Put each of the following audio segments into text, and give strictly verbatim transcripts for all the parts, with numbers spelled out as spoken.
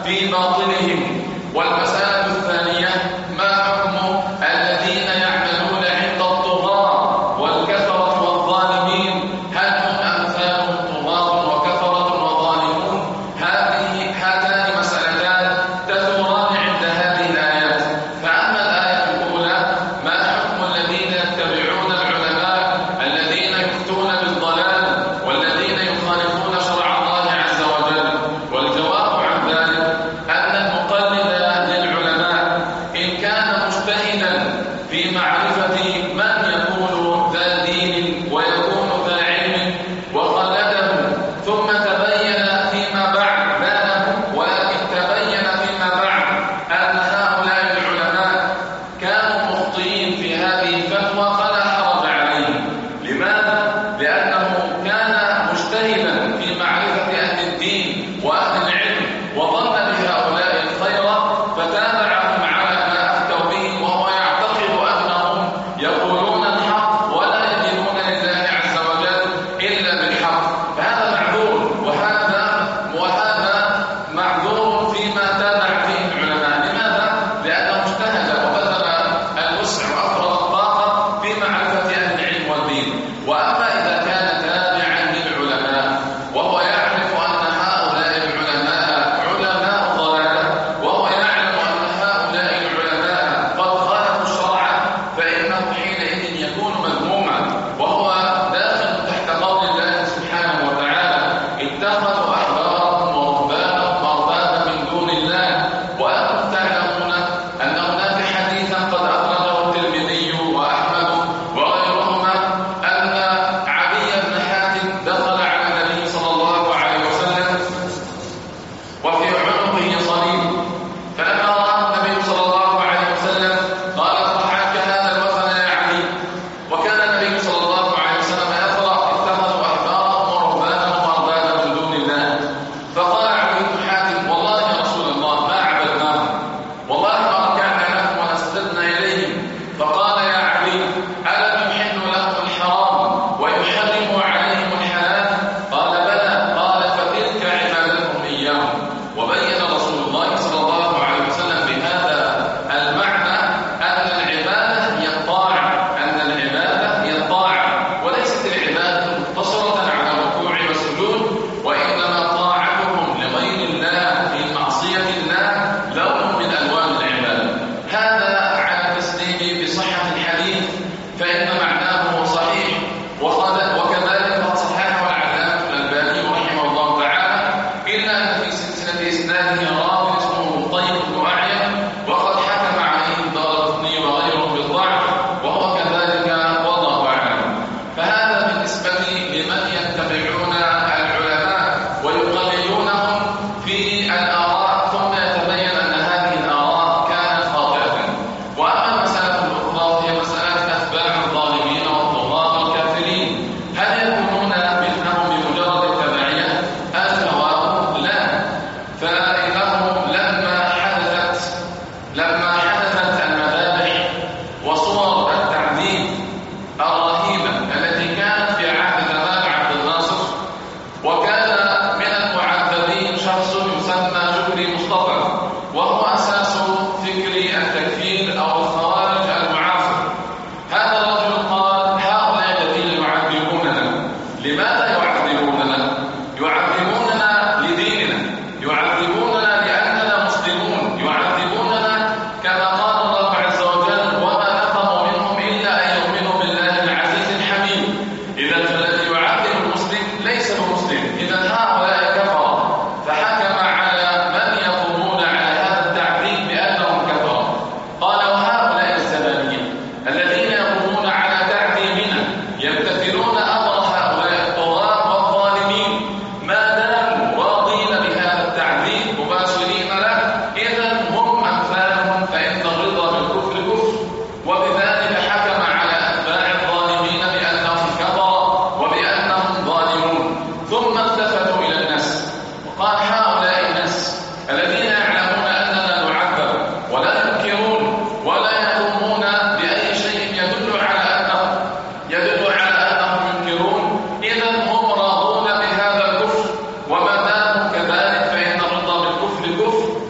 في باطنهم. والمسألة الثانية ما حكم الذين يعملون عند الطغاة والكفرة والظالمين؟ هل هم أمثالهم طغاة وكفرة وظالمون؟ هذه هاتان مسألتان تثوران عند هذه الآيات. فأما الآية الأولى ما حكم الذين يتبعون العلماء الذين يفتون بالضلال والذين يخالفون شرع الله عز وجل؟ والجواب عن ذلك أن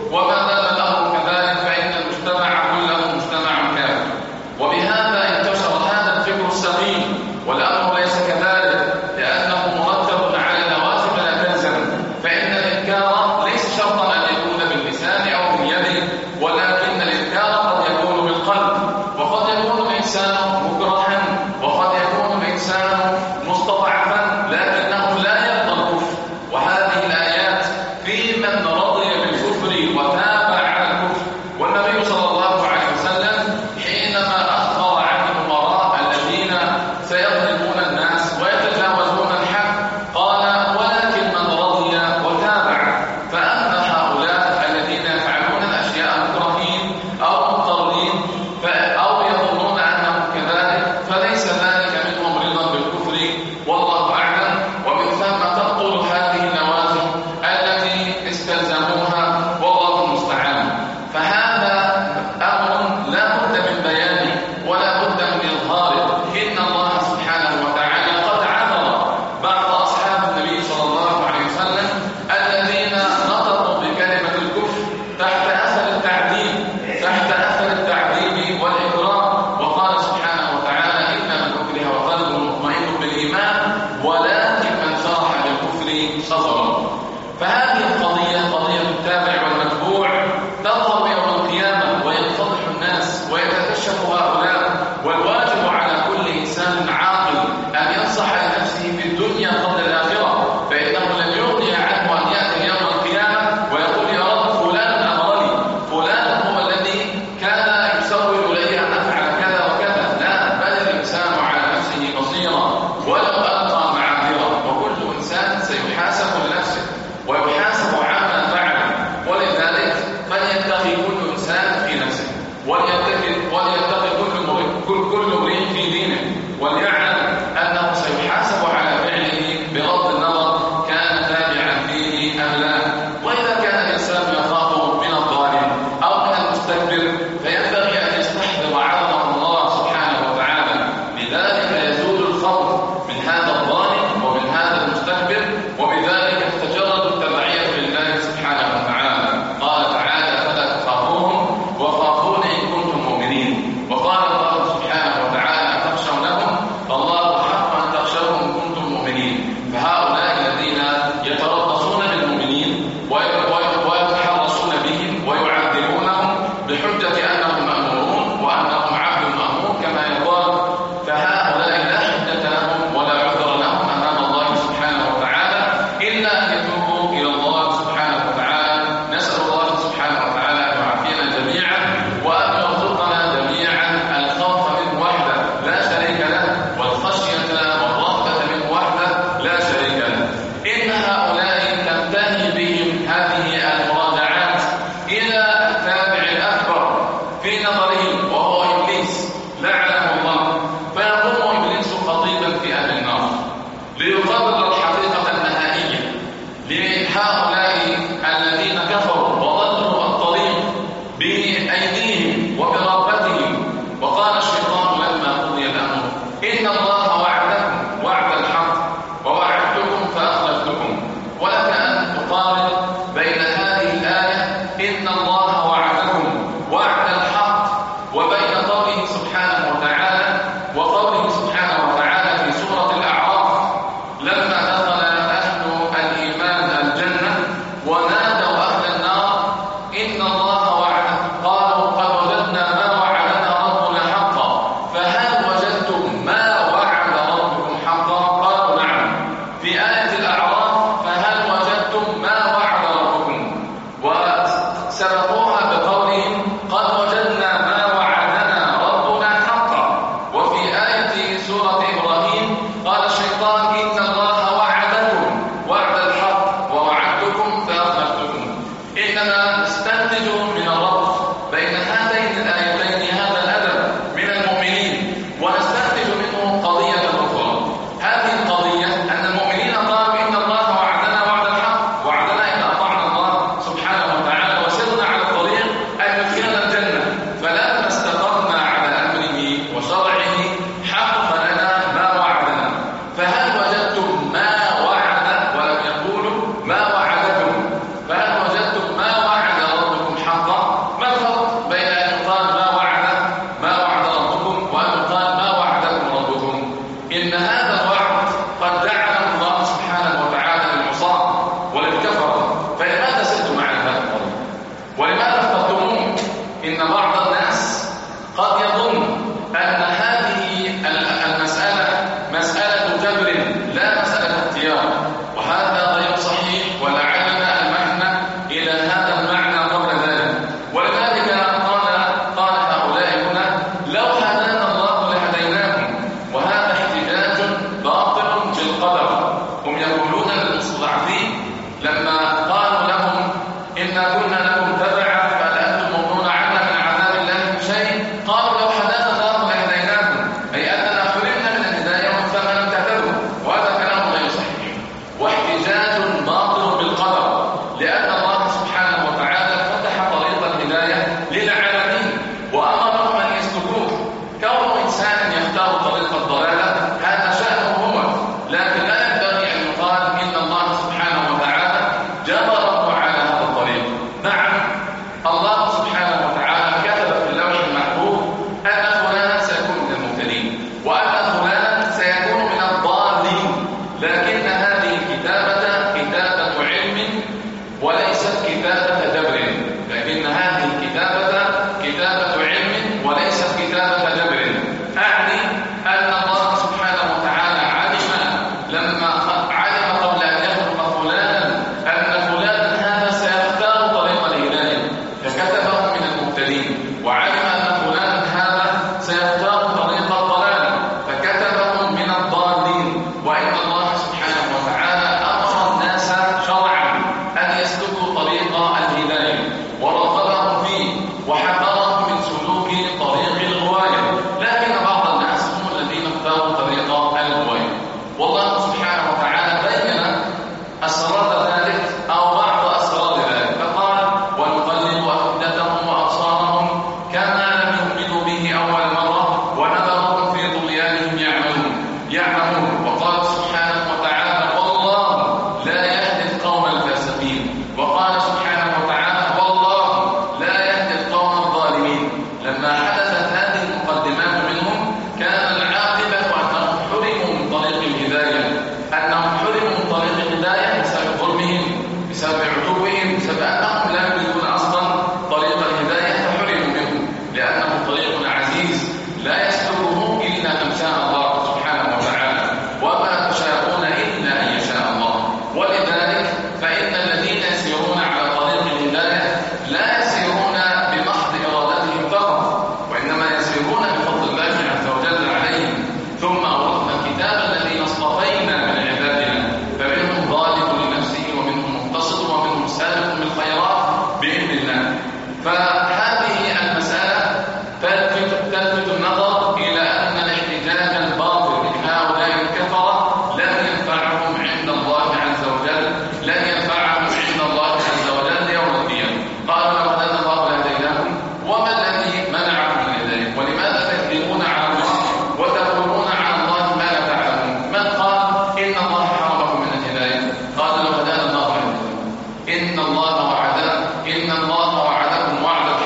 وما دام الأمر كذلك فإن المجتمع كله مجتمع كافر. وبهذا انتشر هذا الفكر السقيم، والأمر ليس كذلك، لأنه مرتب على لوازم لا تلزم. فإن الإنكار ليس شرطا أن يكون باللسان أو باليد، ولكن الإنكار قد يكون بالقلب، وقد يكون الإنسان مكرها، وقد يكون الإنسان مستضعفا لكنه لا يرضى الكفر. وهذه الآيات في من رضي بالكفر وتاب إن بعض الناس قد يظن أن هذه المسألة مسألة جبر لا مسألة اختيار، وهذا غير صحيح، ولعلنا المحنة إلى هذا المعنى قبل ذلك. ولذلك قال قال هؤلاء هنا لو هدانا الله لهديناكم، وهذا احتجاج باطل بالقدر. هم يقولون للمستضعفين لما قالوا لهم إنا كنا لكم تبعا فهل أنتم مغنون عنا من عذاب الله من شيء، قالوا لو هدانا الله لهديناكم، أي أننا حرمنا من الهداية وإنما لم تهتدوا، وهذا كلام غير صحيح واحتجاج باطل بالقدر، لأن الله سبحانه وتعالى فتح طريق الهداية للعالمين وأمرهم أن يسلكوه. كون إنسان يختار طريق الضلالة هذا شأنه هو، لكن لا ينبغي أن يقال إن الله سبحانه وتعالى جبره على هذا الطريق. نعم، الله سبحانه وتعالى كتب في اللوح المحفوظ أن فلانا سيكون من المهتدين وأن فلانا سيكون من الضالين، لكن هذه الكتابة كتابة علم وليست كتابة جبر، لكن هذه الكتابة كتابة علم وليست كتابة جبر. أعني أن الله سبحانه وتعالى علم لما علم قبل أن يخلق فلانا أن فلانا هذا سيختار طريق الهداية فكتبه من المهتدين، وعلم أن فلانا هذا سيختار طريق الضلال فكتبه من الضالين. وإن الله سبحانه وتعالى أمر الناس شرعا أن يسلكوا طريق الهداية ورغبهم فيه وحذرهم من سلوك طريق الغواية، لكن بعض الناس هم الذين اختاروا طريق الغواية. والله سبحانه وتعالى بين أسرار ذلك أو بعض أسرار ذلك، فقال ونقلب أفئدتهم وأبصارهم كما لم يؤمنوا به أول مرة ونذرهم في طغيانهم يعمهون يعمهون وقال سبحانه وتعالى والله لا يهدي القوم الفاسقين، وقال سبحانه وتعالى والله لا يهدي القوم الظالمين. لما حدثت هذه المقدمات منهم كان العاقبة أنهم حرموا من طريق الهداية، أنهم حرموا من طريق الهداية بسبب ظلمهم، بسبب عتوبهم، بسبب أنهم لا يريدون أصلا طريق الهداية فحرموا منه، لأنه طريق عزيز لا يسلكه إلا من شاء الله سبحانه وتعالى، وما تشاءون إلا أن يشاء الله. ولذلك فإن الذين يسيرون على طريق الهداية لا يسيرون بمحض إرادتهم فقط، وإنما يسيرون بفضل الله عز وجل عليهم. ثم أورثنا الكتاب الذين اصطفينا من عبادنا فمنهم ظالم لنفسه ومنهم مقتصد ومنهم سابق بالخيرات بإذن الله. فهذه المسألة تلفت, تلفت النظر إلى أن الاحتجاج الباطل من هؤلاء الكفرة لن ينفعهم عند الله عز وجل، لن ينفعهم عند الله عز وجل يوم القيامة. قالوا لو هدانا الله لهديناكم وما الذي منعكم من الهداية، ولماذا تكذبون على الله وتقولون على الله ما لا تعلمون. من قال إن الله حرمكم من الهداية؟ قال لو هدانا الله لهديناكم. إن الله وعدنا إن الله وعدكم وعد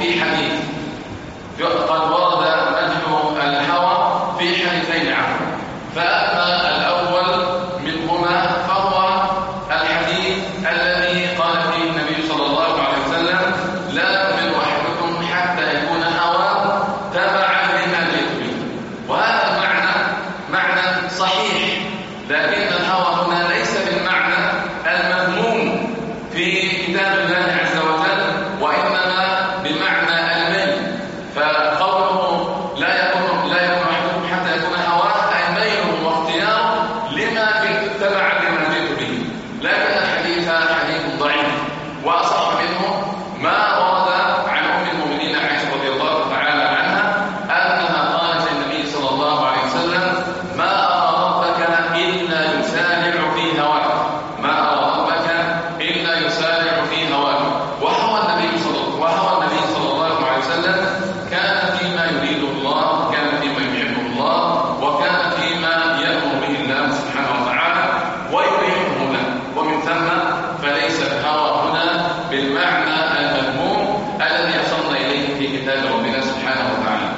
في حديث قد ورد مدح الهوى في حديثين عنه، فأما الأول منهما فهو الحديث الذي قال فيه النبي صلى الله عليه وسلم: لا يؤمن أحدكم حتى يكون هواه تبعا لما جئت به. وهذا المعنى معنى صحيح، لكن الهوى هنا ليس بالمعنى المذموم في كتاب الله عز وجل، وإنما بمعنى الميل. فقوله لا يكون لا يكون أحدكم حتى يكون هواه أي ميله واختياره لما تبعا لما جئت به. لكن الحديث حديث ضعيف، وأصح منه ما ورد عن أم المؤمنين عائشة رضي الله تعالى عنها أنها قالت للنبي صلى الله عليه وسلم: ما أرى ربك إلا يسارع في هواك، ما أرى ربك إلا يسارع في هواك. وهو النبي صلى وهو النبي صلى الله عليه وسلم كان فيما يريده الله، كان فيما يحبه الله، وكان فيما يأمر به الله سبحانه وتعالى ويريحه له. ومن ثم فليس الهوى هنا بالمعنى المذموم الذي وصلنا إليه في كتاب ربنا سبحانه وتعالى.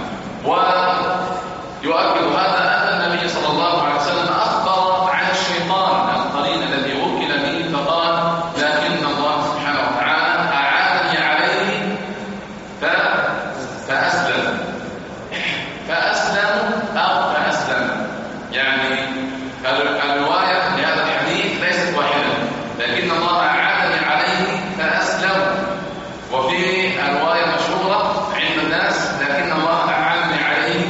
ويؤكد هذا أن النبي صلى الله عليه وسلم أخبر عن الشيطان القرين الذي وكل به، فقال: لكن الله سبحانه وتعالى أعانني عليه فأسلم فأسلم أو فأسلم. يعني الرواية لهذا الحديث ليست واحدة، لكن الله أعانني عليه فأسلم. وفي الرواية مشهورة عند الناس: لكن الله أعانني عليه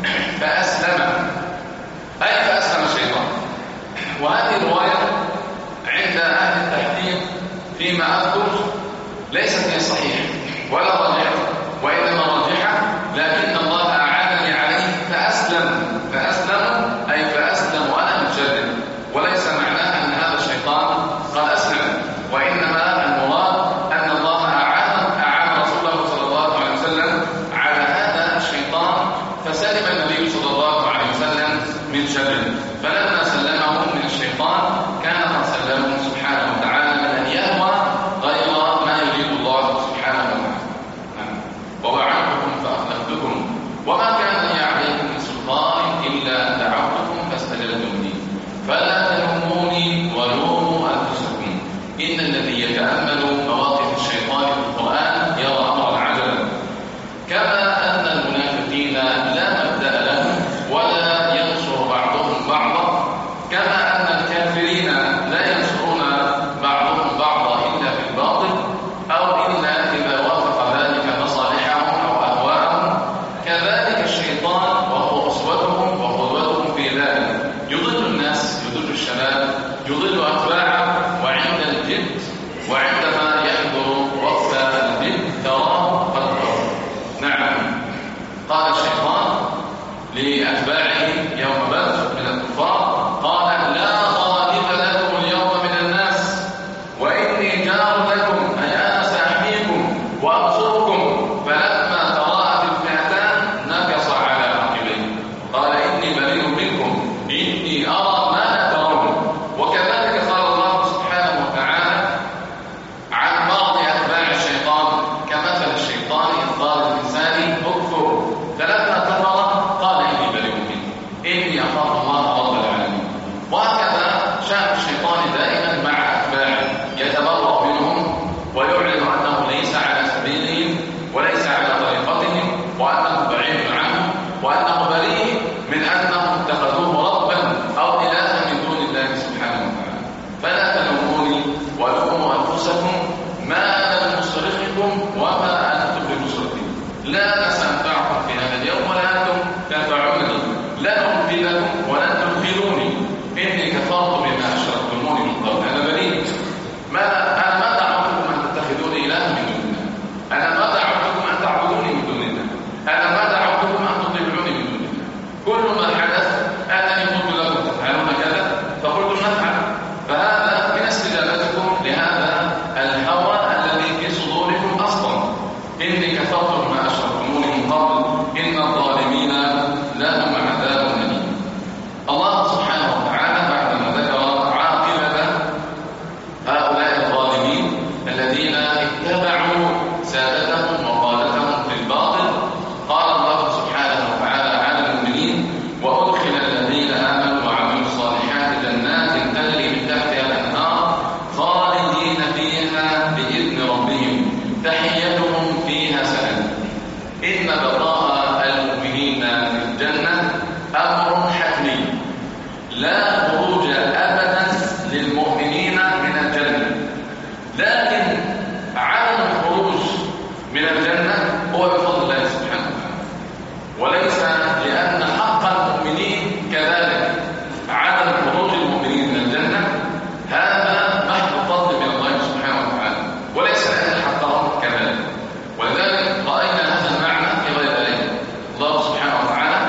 فأسلم، أي فأسلم الشيطان. وهذه الرواية عند أهل التحقيق فيما أذكر ليست هي صحيحة ولا راجحة، وإنما راجحة لكن الله أعانني عليه فأسلم. فأسلم أي فأسلم وأنا متجرد، وليس معناه أن هذا الشيطان قد أسلم، وإنما المراد أن الله أعان أعان رسوله صلى الله عليه وسلم على هذا الشيطان، فسلم النبي صلى الله عليه وسلم من شره. فلما سلمه من الشيطان كان قد سلمه سبحانه وتعالى من أن يهوى غير ما يريد الله سبحانه وتعالى. ووعدتكم فأخلفتكم وما كان لي عليكم من سلطان إلا أن دعوتكم فاستجبتم لي فلا تلوموني ولوموا أنفسكم إن الذي يتأمل مواقف الشيطان في القرآن يرى أمرا عجبا. كما أن المنافقين لا مبدأ لهم ولا ينصر بعضهم بعضا، كما أن الكافرين لا ينصرون بعضهم بعضا إلا بالباطل أو إلا إذا وافق ذلك مصالحهم أو أهواءهم، كذلك الشيطان وهو أسوتهم وقدوتهم في ذلك يضل الناس، يضل الشباب، يضل أتباعه، وعند الجد وعندما يحضر وقت الجد تراه قد ضل. نعم، قال الشيطان لأتباعه يوم بدر من الكفار: قال: لا غالب لكم اليوم من الناس وإني جار لكم، أي أنا سأحميكم وأنصركم. فلما تراءت الفئتان نكص على عقبيه قال: إني بريء منكم إني أرى ما لا ترون. وكذلك قال الله سبحانه وتعالى عن بعض أتباع الشيطان كمثل الشيطان إذ قال الإنسان اكفر فلما كفر قال: إني بريء منكم إني أخاف الله رب العالمين. وهكذا شأن الشيطان دائما مع أتباعه، يتبرأ منهم ويعلن أنه ليس على سبيلهم وليس على طريقتهم، وأنه بعيد عنهم، وأنه بريء من أنهم اتخذوه ربا أو إلها من دون الله سبحانه وتعالى. فلا تلوموني ولوموا أنفسكم ما أنا بمصرخكم وما أنتم بمصرخي، لا سأنفعكم في هذا اليوم ولا أنتم تنفعونني، لا أنفذكم ولن تنفذوني إني كفرت بما أشركتموني من قبل. أنا بريء، ما أنا ما دعوتكم أن تتخذوني إلها من دون الله، أنا ما دعوتكم أن تعبدوني من دون الله، أنا ما دعوتكم أن تطيعوني من دون الله. كل ما حدث أنني قلت لكم تفعلون كذا فقلتم نفعل، فهذا من استجابتكم لهذا الهوى الذي في صدوركم أصلا. إني كفرت بما أشركتموني من فيها سلام. إن بقاء المؤمنين في الجنة أمر حتمي، لا خروج أبدا للمؤمنين من الجنة، لكن عدم الخروج من الجنة هو بفضل الله سبحانه وتعالى، وليس لأن حق المؤمنين كذلك. عدم خروج المؤمنين من الجنة هذا محض فضل من الله سبحانه وتعالى، وليس لأن حقهم كذلك. ولذلك رأينا هذا المعنى في غير ذلك. الله سبحانه وتعالى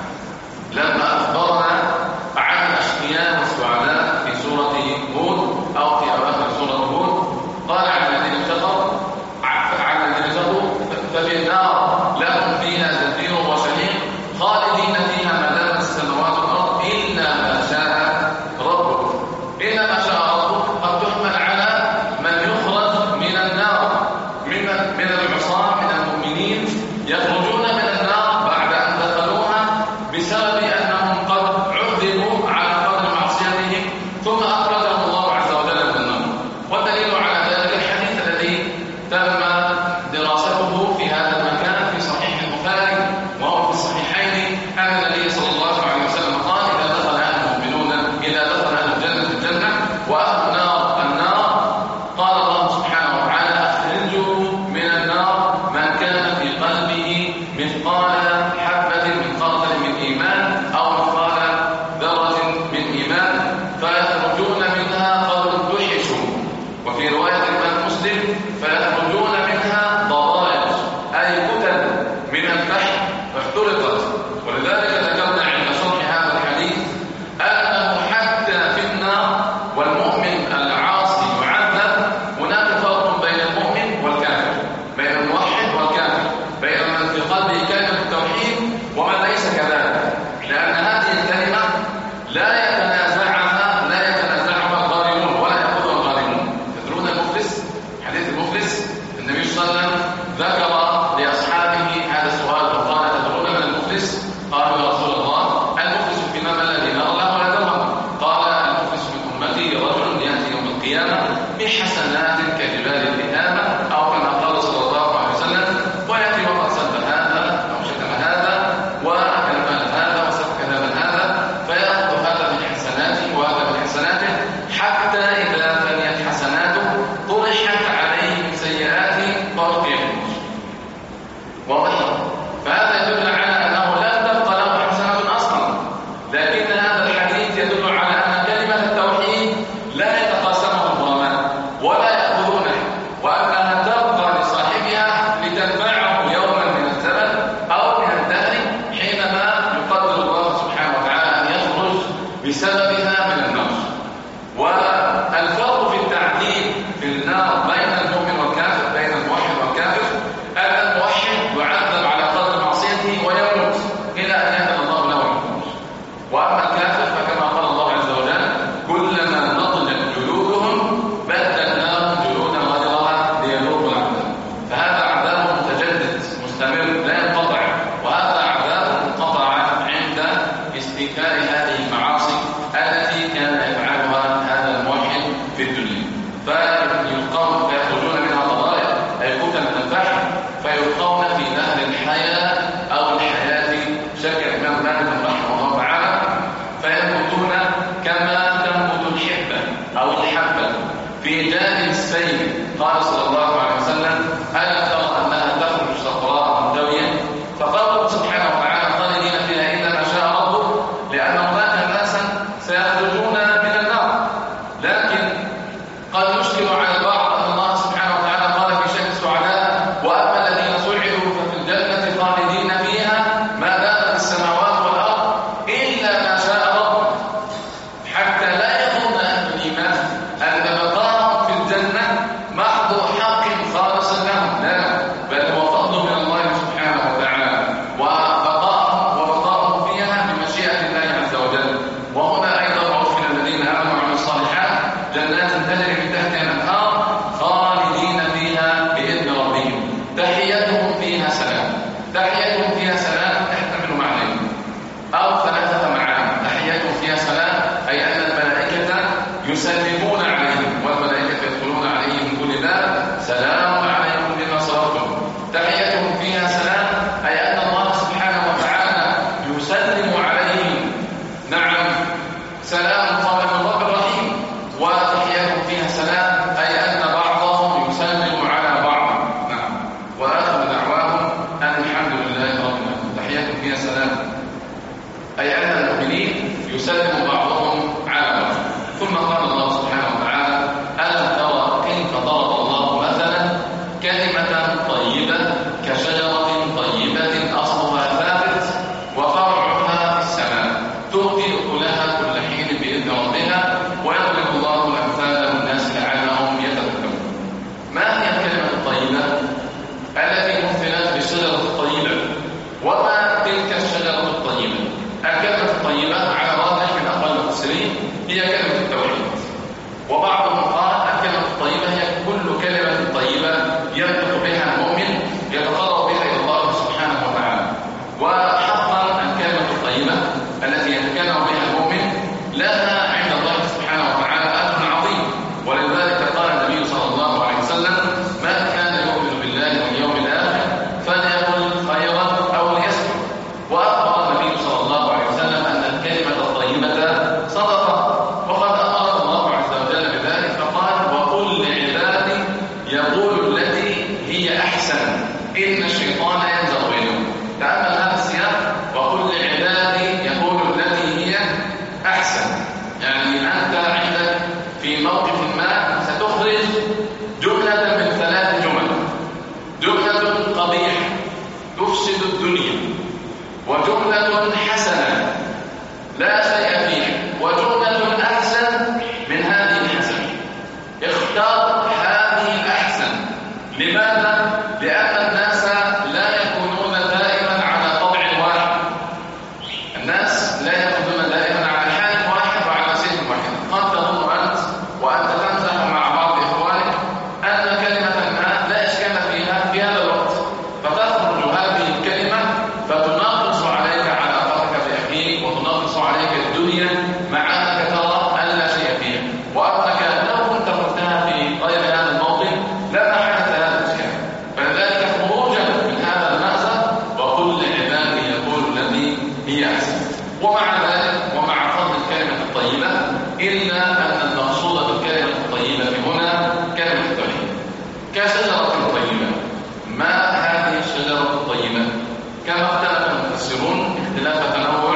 لما أخبرنا عن الأشقياء والسعداء في سورة هود أو في أواخر سورة هود قال عن الذين كفروا عن الذين كفروا ففي النار لهم فيها زفير وشهيق خالدين فيها ما دامت السماوات والأرض إلا ما شاء ربك. إلا ما شاء ربك قد تحمل على من يخرج من النار، من من العصاة من المؤمنين يخرجون من النار بعد أن دخلوها بسبب أنهم قد عذبوا على قدر معصيتهم ثم أخرجهم الله عز وجل من النار. والدليل على ذلك الحديث الذي تم دراسته في هذا المكان في صحيح البخاري وهو في الصحيحين أن النبي صلى الله عليه وسلم قال: إذا دخل أهل المؤمنون إذا دخل أهل الجنة الجنة وأهل النار النار قال الله سبحانه وتعالى: أخرجوا من النار من كان في قلبه مثقال حبة من خردل من إيمان أو مثقال ذرة من إيمان فيخرجون منها قد امتحشوا. وفي رواية الإمام مسلم: فيخرجون منها ضرائب أي كتل من الفحم فاحترقت. ولذلك ذكرنا عند شرح هذا الحديث أنه حتى في النار والمؤمن العاصي يعذب هناك فرق بين المؤمن والكافر، بين الموحد والكافر، بين من في قلبه كلمة التوحيد ومن ليس كذلك، لأن هذه الكلمة لا يتنازعها لا يتنازعها الظالمون ولا يأخذها الظالمون. تدرون المفلس؟ حديث المفلس النبي صلى الله عليه وسلم ذكر لأصحابه هذا السؤال وقال: تدرون من المفلس؟ قالوا: يا رسول الله المفلس فينا من الذي لا الله ولا درهم؟ قال: المفلس من أمتي رجل يأتي يوم القيامة بحسنات كجبال التهامة أو كما قال صلى الله عليه وسلم، ويأتي وقد سب هذا أو شتم هذا وأكل مال هذا وسفك دم هذا، فيأخذ هذا من حسناته وهذا من حسناته حتى إذا فنيت حسناته طرحت عليه من سيئاته فألقي في النار. واضح؟ فهذا يدل على أنه لم تبقى له حسنة أصلا، لكن هذا الحديث يدل على أن كلمة التوحيد لا يتقاسمها الظلماء ولا يأخذونه، وأنها تبقى لصاحبها لتنفعه يوما من الزمن أو من الدهر حينما يقدر الله سبحانه وتعالى أن يخرج بسببها من النار. والفرق في التعذيب في النار بين المؤمن والكافر، بين الموحد والكافر، أن الموحد يعذب على قدر معصيته ويموت إلى أن يأذن الله له الخروج، وأما الكافر فكما قال الله عز وجل: كلما نضجت جلودهم بدلناهم جلودا غيرها ليذوقوا العذاب. فهذا عذاب متجدد مستمر لا ينقطع، وهذا عذاب منقطع عند استيفاء هذه المعاصي التي كان يفعلها هذا الموحد في الدنيا. فيلقون فيخرجون منها ضرائب أي كتل من الفحم فيلقون في نهر الحياة أو الحياة، شك الإمام مالك رحمه الله تعالى، فينبتون كما تنبت الحبة أو الحبة في جانب السيل. قال صلى الله عليه وسلم: ألا ترى أنها تخرج صفراء منتوية؟ فقالوا سبحانه وتعالى: خالدين فيها إلا ما شاء ربك، لأن هناك ناسا سيخرجون من النار. لكن قد يشكل على البعض أن الله سبحانه وتعالى قال في شأن السعداء: وأما الذين سعدوا ففي الجنة خالدين فيها ما دامت السماوات والأرض إلا ما شاء ربك، حتى لا يظن أهل الإيمان أن بقاءهم في الجنة محض حق خالص لهم، لا، بل هو فضل من الله سبحانه وتعالى، وبقاءهم وبقاءهم فيها بمشيئة الله عز وجل. وهنا أيضا عرفنا الذين آمنوا وعملوا الصالحات جنات تجري من تحتها الأنهار خالدين فيها بإذن ربهم تحيتهم فيها سلام. تحيتهم فيها سلام تحتمل معنيين أو ثلاثة معاني. تحيتهم فيها سلام أي أن الملائكة يسلمون عليهم، والملائكة يدخلون عليهم من كل باب: سلام عليكم بما صبرتم تحيتهم فيها سلام، أي أن الله سبحانه وتعالى يسلم عليهم. نعم، سلام قال من رب رحيم. وتحيتهم فيها سلام، أي أن بعضهم يسلم على بعض. نعم. وآخر دعواهم أن الحمد لله رب العالمين. تحيتهم فيها سلام، أي أن المؤمنين يسلم بعضهم على بعض. ثم قال الله سبحانه وتعالى: ألم ترى كيف ضرب الله مثلا كلمة طيبة كشجرة طيبة أصلها ثابت وفرعها في السماء تؤتي أكلها كل حين بإذن ربها ويضرب الله الأمثال للناس لعلهم يتذكرون. ما هي الكلمة الطيبة التي مثلت بالشجرة الطيبة؟ وما تلك الشجرة الطيبة؟ الكلمة الطيبة على راجح من أقوال المفسرين هي كلمة التوحيد، وبعضهم قال الكلمة الطيبة هي كل كلمة طيبة ينطق بها المؤمن يتقرب بها إلى الله سبحانه وتعالى. وحقا الكلمة الطيبة التي يتكلم بها المؤمن لها عند الله سبحانه وتعالى أجر عظيم، ولذلك قال النبي صلى الله عليه وسلم: من كان يؤمن بالله واليوم الآخر فليقل خيرا أو ليسكت. وأخبر النبي صلى الله عليه وسلم أن الكلمة الطيبة صدقة، وقد أمر الله عز وجل بذلك فقال: وقل لعبادي يقول التي هي أحسن إن الشيطان ينزغ بينهم. تأمل هذا السياق: وقل لعبادي يقول التي هي أحسن، يعني أنت عندك في موقف ما ستخرج جملة من ثلاث جمل: جملة قبيحة تفسد الدنيا، وجملة حسنة لا شيء فيها، وجملة أحسن من هذه الحسنة. اختار هذه الأحسن. لماذا؟ لأن الناس لا يكونون دائما على طبع واحد، الناس لا يكونون دائما على حال واحد وعلى سيف واحد. قد تظن أنت وأنت تمزح مع بعض إخوانك أن كلمة ما لا إشكال فيها في هذا الوقت، فتخرج هذه الكلمة فتنقص عليك علاقتك بأخيك وتنقص عليك الدنيا مع أنك ترى أن لا شيء فيها، وأنك لو كنت قلتها في غير هذا الموطن لما حدث هذا الإشكال. فلذلك خروجا من هذا المأزق وقل لعبادي يقول الذي هي أحسن. ومع ذلك ومع فضل الكلمة الطيبة إلا أن المقصود بالكلمة الطيبة هنا كلمة التوحيد كشجرة طيبة. ما هذه الشجرة الطيبة؟ كما اختلف المفسرون اختلاف تنوع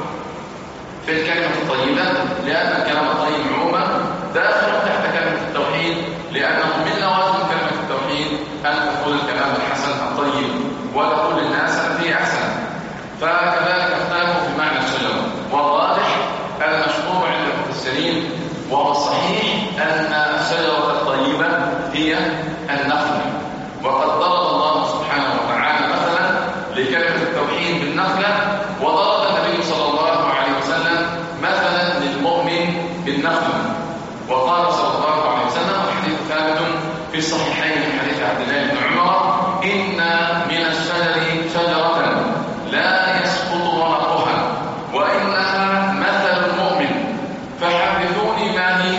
في الكلمة الطيبة، لأن الكلام الطيب عموما داخل تحت كلمة التوحيد، لأنه من لوازم كلمة التوحيد أن تقول الكلام الحسن الطيب وتقول للناس التي أحسن. فكذلك اختلفوا في معنى الشجرة، والراجح المشهور عند المفسرين وهو الصحيح أن الشجرة الطيبة هي النخلة. وقد ضرب الله سبحانه وتعالى مثلا لكلمة التوحيد بالنخلة، وضرب النبي صلى الله عليه وسلم مثلا للمؤمن بالنخلة. وقال صلى الله عليه وسلم والحديث ثابت في الصحيحين من حديث عبد الله بن عمر: إن من الشجر شجرة لا يسقط ورقها وإنها مثل المؤمن فحدثوني ما هي.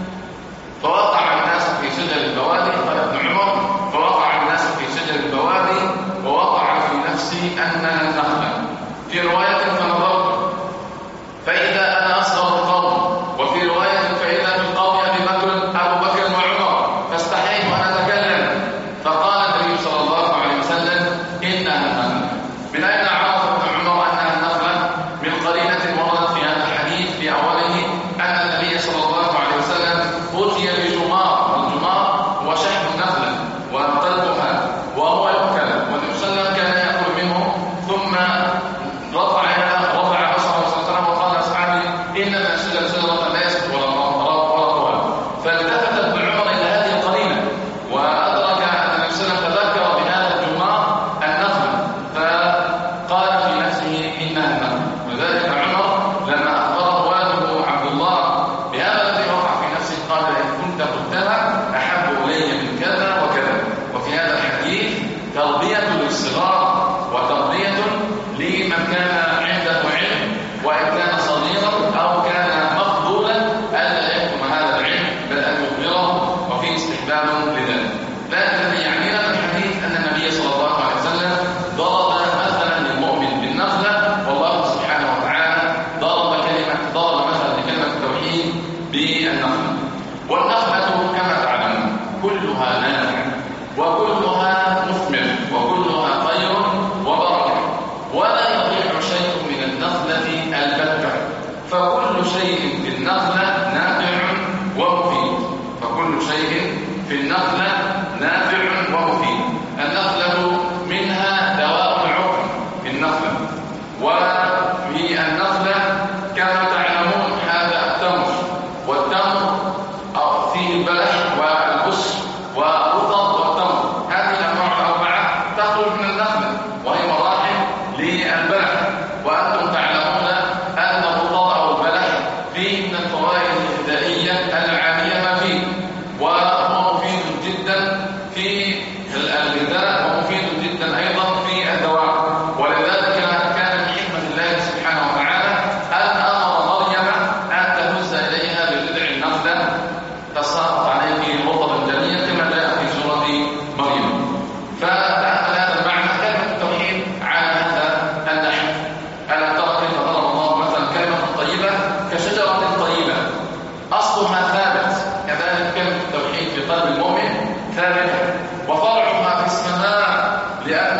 فوقع الناس في شجر البوادي، قال ابن عمر: فوقع الناس في شجر البوادي ووقع في نفسي أنها النخلة. في رواية فنظرت فإذا أنا أصغر القوم، وفي رواية فإذا في القوم أبي بكر أبو بكر وعمر، فاستحيت أن أتكلم. فقال النبي صلى الله عليه وسلم: إنها النخلة. من أين عرف ابن عمر أنها النخلة؟ من قرينة وردت في هذا الحديث في أوله أن النبي صلى الله عليه وسلم أتي بجمار، والجمار هو شحم النخلة وقلبها وهو يؤكل، والنبي صلى الله عليه وسلم كان يأكل منه، ثم رفع رفع بصره صلى الله عليه وسلم وقال لأصحابه: إن من الشجر شجرة لا يسقط ورقها. فالتفت ابن عمر إلى هذه القرينة وأدرك أن النبي صلى الله عليه وسلم تذكر بهذا الجمار النخلة، فقال في نفسه: إنها النخلة. وذلك عمر لما أخبره والده عبد الله بهذا الذي وقع في نفسه قال: إن كنت قلتها أحب إلي من كذا وكذا. وفي هذا الحديث تربية للصغار وتربية لمن كان عنده علم، وإن كان صغيرا أو كان مفضولا ألا يكتم هذا العلم بل أن يخبره، وفيه استحباب لذلك. لكن الذي يعنينا في الحديث أن النبي صلى الله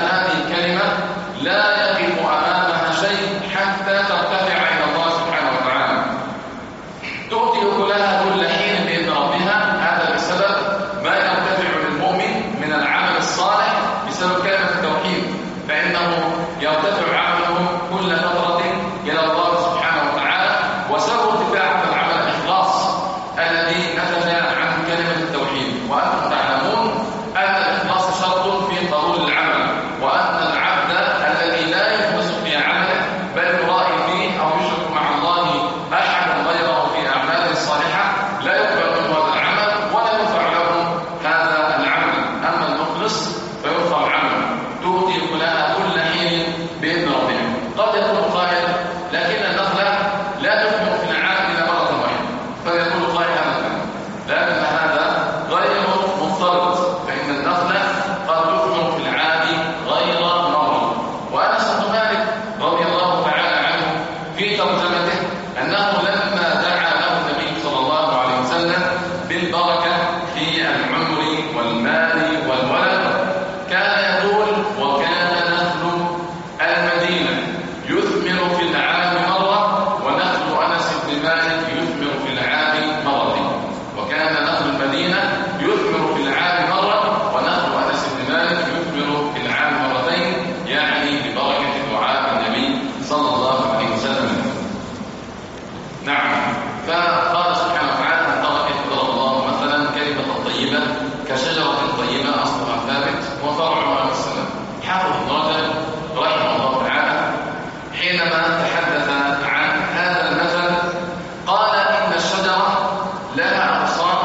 هذه الكلمة لا يقف أمامها شيء حتى ترتفع إلى الله سبحانه وتعالى. تؤتي أكلها كل حين بإذن ربها. هذا بسبب ما يرتفع للمؤمن من العمل الصالح بسبب كلمة التوحيد، فإنه يرتفع عمله كل فترة إلى الله سبحانه وتعالى. وسبب ارتفاع هذا العمل الإخلاص الذي نتج عن كلمة التوحيد. وأنتم تعلمون أن الإخلاص شرط في قبول العمل، وأن العبد الذي لا يخلص في عمله بل يرائي فيه أو يشرك مع الله أحدا غيره في أعماله الصالحة لا يقبل منه هذا العمل ولا ينفع له هذا العمل. أما المخلص فيرفع عمله. تؤتي أكلها كل حين بإذن ربها. قد يكون قائل لكن النخلة لا تثمر في العام إلى مرة واحدة، فيقول قائل هذا الكلام، لكن هذا غير مضطرد، فإن النخلة قد تثمر في العام غير مرة. وأنس بن مالك رضي الله تعالى عنه في ترجمته أنه لما دعا له النبي صلى الله عليه وسلم بالبركة في العمر والمال والولد كان يقول: وكان نخل المدينة يثمر في العام مرة، ونخل أنس بن مالك يثمر في العام مرتين. وكان نخل المدينة يثمر في العام مرة، ونخل أنس بن مالك يثمر في العام مرتين، يعني ببركة دعاء النبي صلى الله عليه وسلم. نعم. فقال سبحانه وتعالى: من ترك ضرب الله مثلا كلمة طيبة كشجرة طيبة أصلها ثابت وفرعها في السماء. حافظ ابن رجب رحمه الله تعالى حينما تحدث عن هذا المثل قال: إن الشجرة لها أغصان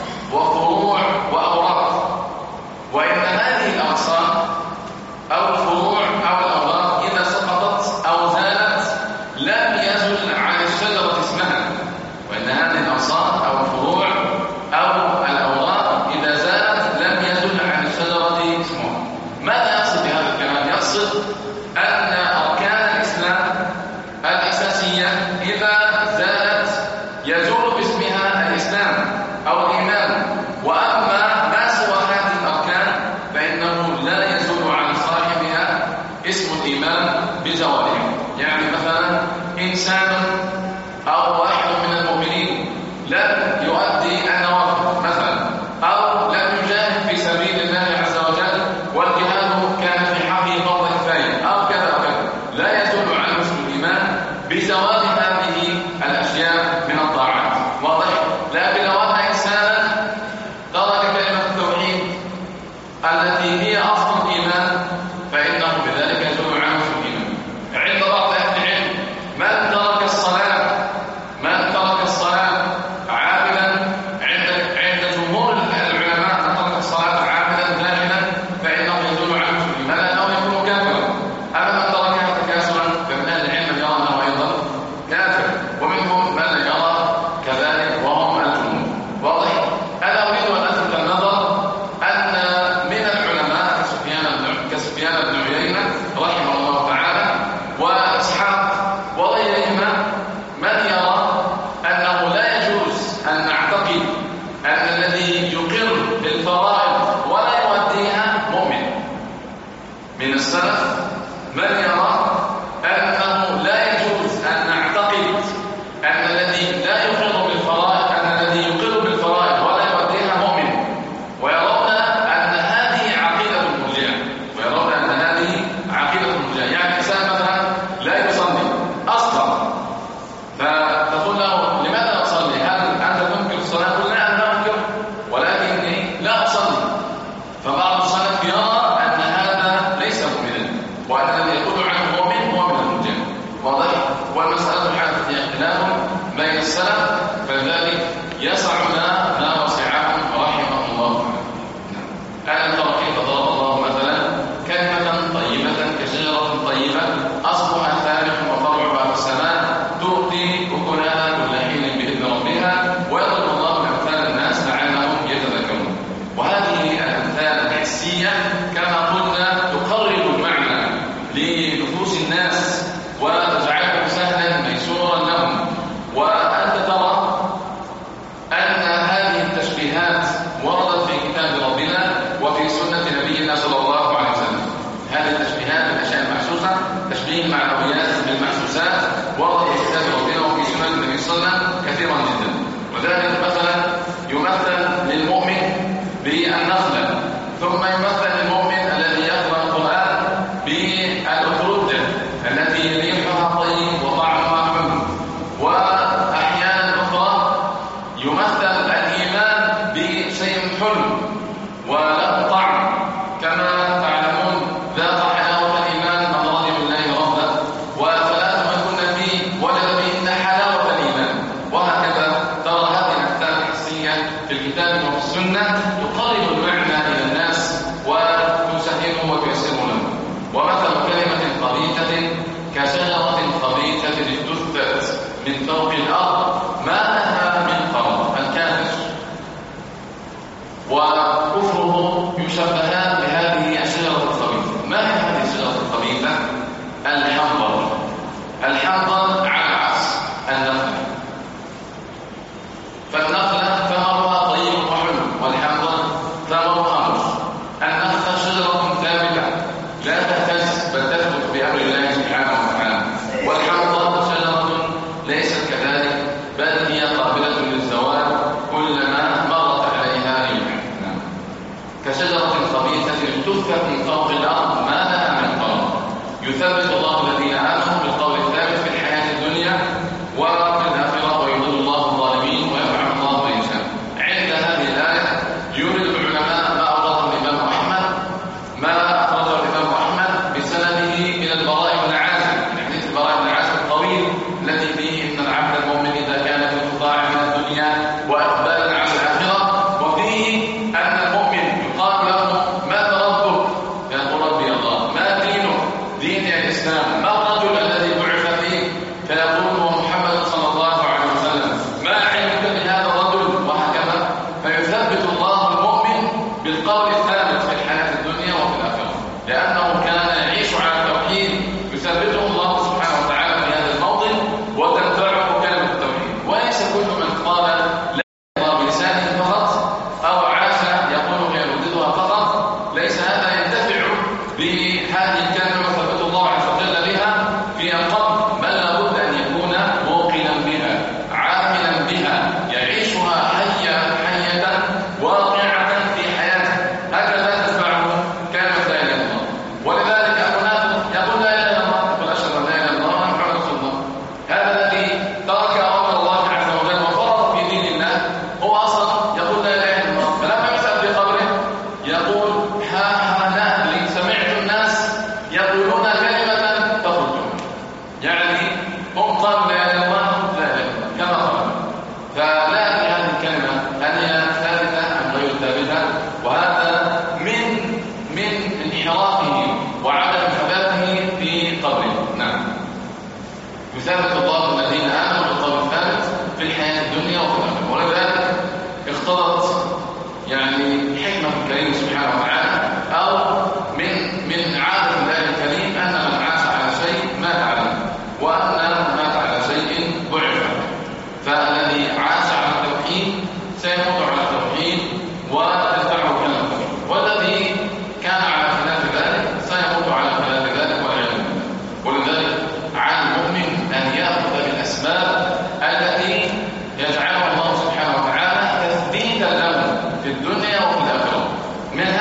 وفروع وأوراق، وإن هذه الأغصان أو الفروع أو الأوراق إذا سقطت أو زالت لم يزل عن الشجرة اسمها. وإن هذه الأغصان أو الفروع أو الأوراق إذا زالت لم يزل عن الشجرة اسمها. ماذا يقصد بهذا الكلام؟ يقصد أن أركان الإسلام الأساسية إذا زالت يزول باسمها الإسلام أو الإيمان، وأما ما سوى هذه الأركان فإنه لا يزول عن صاحبها اسم الإيمان بزوالها. يعني مثلا إنسان أو واحد من المؤمنين لم يؤدي النوافل مثلا، أو لم يجاهد في سبيل الله عز وجل والجهاد كان في حقه فرض كفاية أو كذا أو كذا، لا يزول عنه اسم الإيمان بزوال هذه الأشياء من الطاعات. واضح؟ لكن لو أن إنسانا ترك كلمة التوحيد التي هي أصل الإيمان فإنه بذلك يزول عنه اسم الإيمان. عند بعض أهل العلم من ترك الصلاة من ترك الصلاة عابدا، عند عند جمهور العلماء من ترك الصلاة عابدا جاهلا فإنه يزول عنه اسم الإيمان لأنه يكون كافرا. أما من تركها تكاسلا فمن أهل العلم يرى أنه أيضا كافر، ومنهم من يرى كذلك وهم الجمهور. واضح؟ أنا أريد أن ألفت النظر أن من العلماء كسفيان كسفيان بن عيينة رحمه الله تعالى وإسحاق وغيرهما من يرى أنه لا يجوز أن نعتقد أن الذي يقر بالفرائض ولا يؤديها مؤمن. من السلف من يرى أنه لا يجوز أن نعتقد أن الذي لا يقر بالفرائض أن الذي يقر بالفرائض ولا يؤديها مؤمن، ويرون أن هذه عقيدة المرجئة ويرون أن هذه عقيدة المرجئة. يعني إنسان مثلا لا يصلي أصلا، فتقول له: لماذا أصلي؟ هل أنت تنكر الصلاة؟ قل: لا، أنا لا أنكر، ولكني لا أصلي. فبعض السلف يرى أن هذا ليس مؤمنا، وأن الذي يقول عنه مؤمن هو من المرجئة. واضح؟ والمسألة حدث فيها اختلاف بين السلف، فذلك يسعنا ما وسعهم رحمه الله تعالى. ألم تر كيف ضرب الله مثلا كلمة طيبة كشجرة طيبة أصلها ثابت وفرعها في السماء تؤتي أكلها كل حين بإذن ربها ويضرب الله الأمثال الناس لعلهم يتذكرون. وهذه الأمثال الحسية كما قلنا تقرب المعنى لنفوس بالمعنويات بالمحسوسات ورد في كتاب ربنا وفي سنن النبي صلى الله عليه وسلم كثيرا جدا. وذلك مثلا يمثل للمؤمن بالنخلة، ثم يمثل للمؤمن الذي يقرأ القرآن بالأترودة التي ريحها طيب وطعمها حلو. وأحيانا أخرى يمثل الإيمان بشيء حلو وله طعم، كما تعلمون ذاق حلاوة الإيمان من رضي بالله ربا وثلاث ما كنا فيه وجد بهن حلاوة الإيمان. وهكذا ترى هذه الأحكام الحسية في الكتاب وفي السنة تقرب المعنى إلى الناس وتسهله وتيسره له. ومثل كلمة خبيثة كشجرة خبيثة اجتثت من فوق الأرض ما لها من قرار. الكافر وكفره يشبهان بهذه الشجرة الخبيثة. ما هي هذه الشجرة الخبيثة؟ الحنظل. الحنظل على عكس النخلة، فالنخلة ثمرها طيب وحلو والحنظل ثمرها مر. النخلة شجرة ثابتة لا تهتز بل تثبت بأمر الله سبحانه وتعالى، والحنظل شجرة ليست كذلك بل هي قابلة للزوال كلما مرت عليها ريح. كشجرة خبيثة اجتثت من فوق الأرض ما لها من قرار. يثبت الله الذين آمنوا بالقول الثابت في الحياة الدنيا وفي الآخرة ويضل الله الظالمين ويفعل الله ما يشاء. عند هذه الآية يورد العلماء ما أورده الإمام أحمد ما أخرجه الإمام أحمد بسنده إلى البراء بن عازب، من حديث البراء بن عازب الطويل الذي فيه إن العبد المؤمن إذا كان في انقطاع من الدنيا وإقبالا على الآخرة، وفيه أن المؤمن يقال له ما ربك؟ يقول ربي الله. ما دينه؟ دين الإسلام. ما الرجل الذي بعث فيه؟ فيقول هو محمد صلى الله عليه وسلم. ما علمك بهذا الرجل؟ وهكذا. فيثبت الله المؤمن بالقول الثابت في الحياة الدنيا وفي الآخرة، لأنه كان يعيش على التوحيد يثبته الله سبحانه وتعالى في هذا الموطن وتنفعه كلمة التوحيد. وليس كل من قال لا الله بلسانه فقط أو عاش يقول يرددها فقط، ليس هذا ينتفع بهذه الكلمة وثبت الله عز وجل بها في القلب، بل لابد أن يكون موقنا بها عاملا بها يعيشها حية حية واقعة في حياته، هكذا تتبعه كلمة لا إله إلا الله. ولذلك المنافق يقول لا إله إلا الله، يقول أشهد أن لا إله إلا الله وأن محمدا رسول الله. هذا الذي ترك أمر الله عز وجل وفرط في دين الله هو أصلا يقول لا إله إلا الله، فلما يسأل في قبره يقول ها ها نادي سمعت الناس يقولون كلمة تخرج، يعني هم قالوا لا إله إلا الله لا إله إلا الله كما قالوا. فلا أدري هذه الكلمة هل هي ثابتة أم غير ثابتة، وهذا من من انحرافه وعدم ثباته في قبره. نعم، يثبت الله الذين آمنوا بالقول الثابت في الحياة الدنيا وفي الآخرة. ولذلك اقتضت يعني حكمة الكريم سبحانه وتعالى أو من من عادة الله الكريم أن من عاش على شيء مات عليه، وأن من مات على شيء ضعف. فالذي عاش على التوحيد سيموت على التوحيد وتتبعه كلمة التوحيد، والذي كان على خلاف ذلك سيموت على خلاف ذلك والعياذ بالله. ولذلك على المؤمن أن يأخذ بالأسباب التي يجعلها الله سبحانه وتعالى تثبيتا له في الدنيا وفي الآخرة، من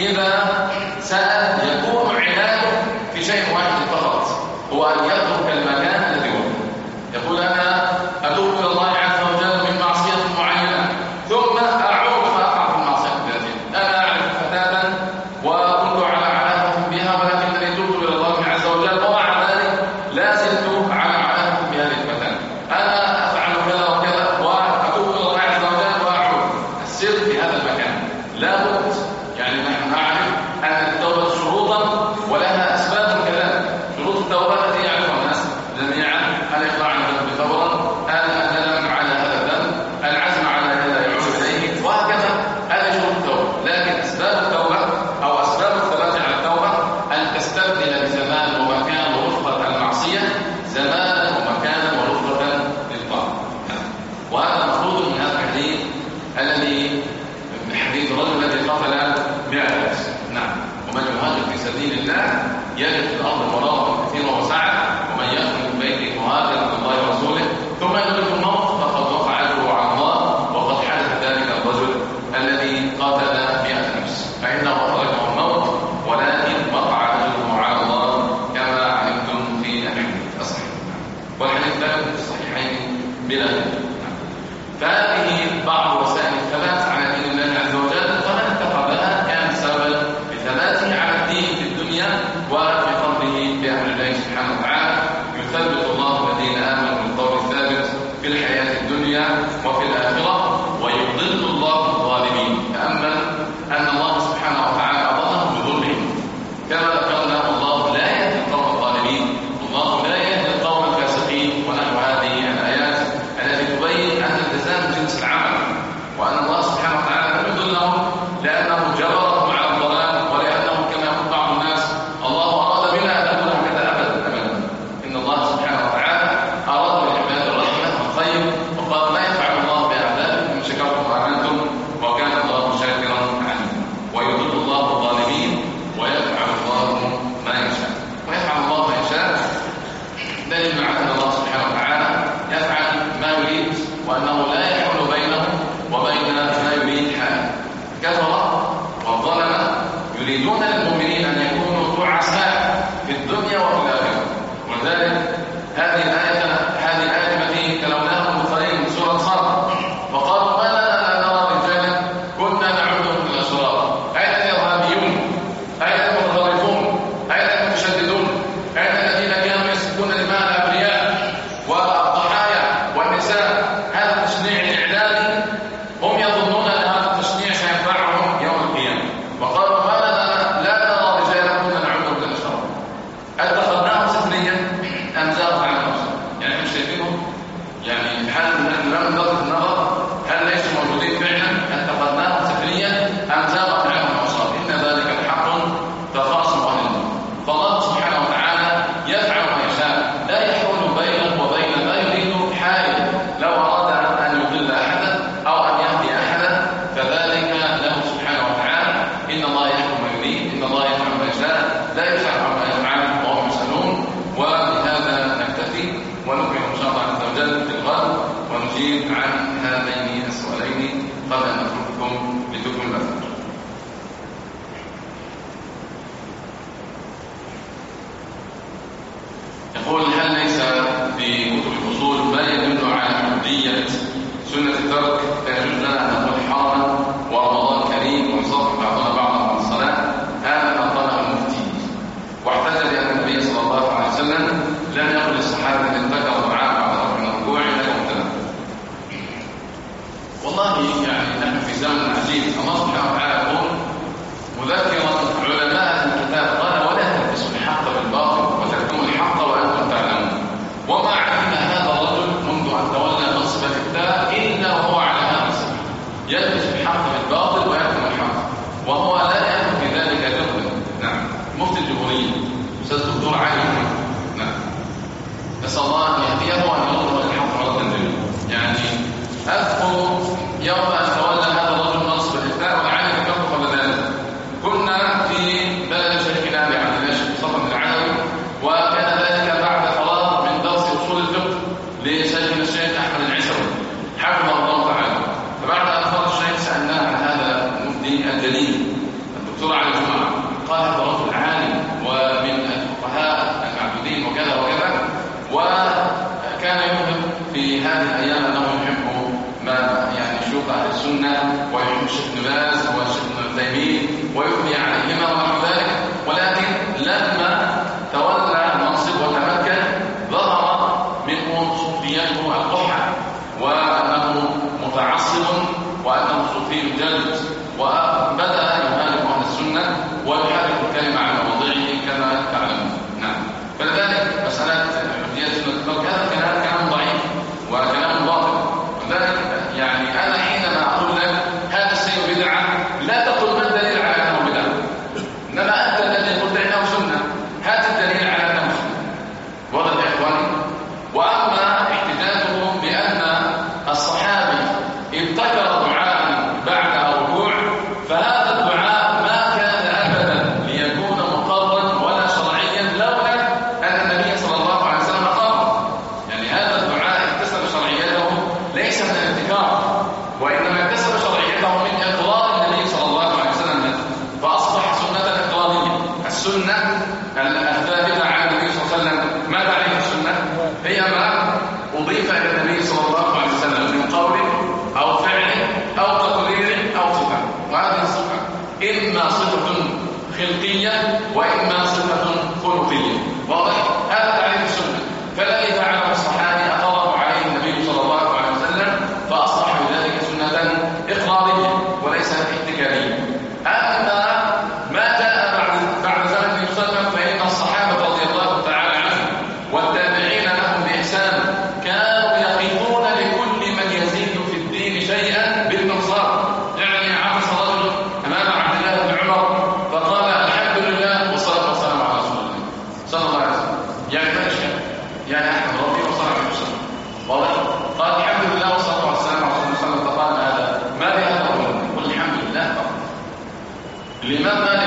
إذا سأل يكون علاجه في شيء واحد فقط، هو أن يترك المكان الذي هو. يقول أنا أتوب إلى الله عز وجل من معصية معينة ثم أعود فأقع في المعصية التي أنا أعرف فتاة وكنت على علاقة بها ولكنني تبت إلى الله عز وجل ومع ذلك لا زلت على علاقة بهذه الفتاة. أنا أفعل كذا وكذا وأتوب إلى الله عز وجل وأعود. السر في هذا المكان لا بد، يعني نحن نعرف أن التوبة شروطا ولها أسباب كذلك. شروط التوبة التي يعرفها الناس جميعا: الإقلاع عن الذنب فورا، الندم على هذا الذنب، العزم على ألا يعود إليه، وهكذا. هذه شروط التوبة. لكن أسباب التوبة أو أسباب الثبات على التوبة أن تستبدل بزمان ومكان ورفقة المعصية زمانا ومكانا ورفقة للطاعة. وهذا مفروض من هذا الحديث الذي حديث الرجل الذي قتل مئة نفس. نعم. ومن يهاجر في سبيل الله يجد في الأرض مراغما كثيرا وسعة، ومن يخرج من بيته مهاجرا إلى الله ورسوله ثم يدركه الموت فقد وقع أجره على الله، وقد حدث ذلك الرجل الذي قتل مئة نفس فإنه أخرجه الموت ولكن وقع أجره على الله كما علمتم في الحديث الصحيح. والحديث ثابت في الصحيحين بلا شك. فهذه بعض وسائل الثبات على دين الله عز وجل، فمن اتخذها كان سببا لثباته على الدين في الدنيا وفي قلبه بأمر الله سبحانه وتعالى. يثبت الله الذين آمنوا بالقول الثابت في الحياة الدنيا وفي الآخرة، ويضل الله الظالمين. تأمل أن الله سبحانه وتعالى أضلهم بظلمهم، كما ذكرنا الله لا يهدي القوم الظالمين، الله لا يهدي القوم الفاسقين، ونحو هذه الآيات التي تبين أن التزام جنس العمل، وأن الله سبحانه وتعالى لم يضلهم لأنه جبرهم على الضلال، ولأنهم كما يقول بعض الناس الله أراد بنا أن نكون هكذا أبدا أبدا. إن الله سبحانه وتعالى أراد لعباد الرحمة والخير، وقال لا يفعل الله بأعدائكم إن شكرتم وآمنتم وكان الله شاكرا عليما. ويضل الله الظالمين ويفعل الله ما يشاء. ويفعل الله ما يشاء دليل على أن الله سبحانه وتعالى يفعل ما يريد، وأنه لا يحول بينه وبين ما يريد حاله. كفر والظلمة يريدون للمؤمنين أن يكونوا تعساء في الدنيا وفي الآخرة. ولذلك هذه الآية هذه الآية التي تلوناها البخاري من سورة صاد، وقالوا ما لنا لا نرى رجالا كنا نعدهم من الأشرار، أين الإرهابيون؟ أين المتطرفون؟ أين المتشددون؟ أين الذين كانوا يسفكون دماء الأبرياء والضحايا والنساء؟ هذا التشنيع الإعلامي هم يظنون أن هذا التشنيع سينفعهم يوم القيامة. وقالوا ما لنا لا نرى رجالا كنا نعدهم من الأشرار. اتخذناهم سخريا أم زاغت على الأبصار؟ يعني احنا شايفينهم، يعني في حال ان لم نضغط النظر هل ليسوا موجودين فعلا؟ اتخذناهم سخريا أم زاغت عليهم الأبصار؟ إن ذلك الحق تخاصم أهل النار. فالله سبحانه وتعالى يفعل ما يشاء، لا يحول بينه وبين ما يريد حائل. لو أراد أن يضل أحدا أو أن يهدي أحدا فذلك له سبحانه وتعالى. إن الله يحكم ما يريد، إن الله يفعل ما يشاء، لا يسأل عما يفعل وهم يسألون. وبهذا نكتفي، ونكمل إن شاء الله عز وجل في الغد ونجيب عن هذين السؤالين قبل أن نترككم لتكملوا الأثر. يقول هل ليس في كتب الأصول ما يدل على حدية سنة الترك فيجوز لنا أن نقول حرما ورمضان كريم ويصرف بعضنا بعضا عن الصلاة؟ هذا ما قاله المفتي، واحتج بأن النبي صلى الله عليه وسلم لم يقل للصحابة أن ذكروا دعاء بعد رفع الركوع لك مبتلى. والله يعني نحن في زمن عجيب. الله سبحانه وتعالى يقول مذكرا علماء الكتاب قال ولا تلبسوا الحق بالباطل وتكتموا الحق وأنتم تعلمون. وما علم هذا الرجل منذ أن تولى منصب الكتاب إلا وهو على هذا السبيل، يلبس الحق بالباطل ويكتم الحق، وهو لا يأخذ في ذلك جهدا. نعم. مفتي الجمهورية أستاذ الدكتور علي. نعم. نسأل الله أن يهديه وأن يرد الحق مرة ثانية. يعني أذكر يوم أن تولى هذا الرجل منصب الإفتاء ولعلي ذكرت قبل ذلك، كنا في بلد شيخنا بعبد الله الشيخ مصطفى بن العلوي، وكان ذلك بعد فراغ من درس أصول الفقه لشيخنا الشيخ أحمد العيسوي حفظه الله تعالى. فبعد أن فرغ الشيخ سألناه عن هذا المفتي الجليل دكتور على الجمعة، قال هذا رجل عالم ومن الفقهاء المعدودين وكذا وكذا، وكان يظهر في هذه الأيام أنه يحب ما يعني شيوخ أهل السنة ويحب الشيخ ابن باز والشيخ ابن تيمية ويثني عليهما ونحو ذلك، ولكن لما تولى المنصب وتمكن ظهر منه صوفيته القحة، وأنه متعصب وأنه صوفي جلد، وبدأ يهاجم أهل السنة ويحرك الكلمة عن مواضعه كما تعلمون. نعم. فلذلك مسألة حجية سنة الترك هذا كلام كلام ضعيف وكلام باطل. ولذلك يعني أنا حينما أقول لك هذا الشيء بدعة لا تقل ما الدليل على أنه بدعة، إنما أنت الذي قلت إنه سنة، هات الدليل على أنه سنة. واضح يا إخواني؟ وأما احتجاجهم بأن الصحابي ابتكر دعاء بعد الركوع، فهذا الدعاء ما كان أبدا ليكون مقرا ولا شرعيا لولا أن النبي صلى الله عليه وسلم قال. يعني هذا الدعاء اكتسب شرعيته ليس من الابتكار، وإنما اكتسب شرعيته من إقرار النبي صلى الله عليه وسلم له، فأصبح سنة إقرارية. السنة الثابتة عن النبي صلى الله عليه وسلم، ما تعرف السنة؟ هي ما أضيف إلى النبي صلى الله عليه وسلم من قول أو فعل أو تقرير أو صفة، وهذه الصفة إما صفة خلقية وإما صفة خلقية. واضح؟ هذا تعريف السنة. فالذي فعله الصحابي أقره عليه النبي صلى الله عليه وسلم، فأصبح بذلك سنة إقرارية وليس احتكارية. أما ما جاء بعد بعد زمن النبي صلى الله عليه وسلم فإن الصحابة رضي الله تعالى عنهم والتابعين لهم بإحسان كانوا يقفون لكل من يزيد في الدين شيئا بالمنصار. يعني عكس رجل أمام عبد الله بن عمر فقال الحمد لله والصلاة والسلام على رسول الله صلى الله عليه وسلم. يعني ما أشكال؟ يعني أحمد ربي وصلى الله عليه وسلم. واضح؟ قال الحمد لله والصلاة والسلام على رسول الله. فقال هذا ما لهذا الرجل؟ قل الحمد لله فقط. الإمام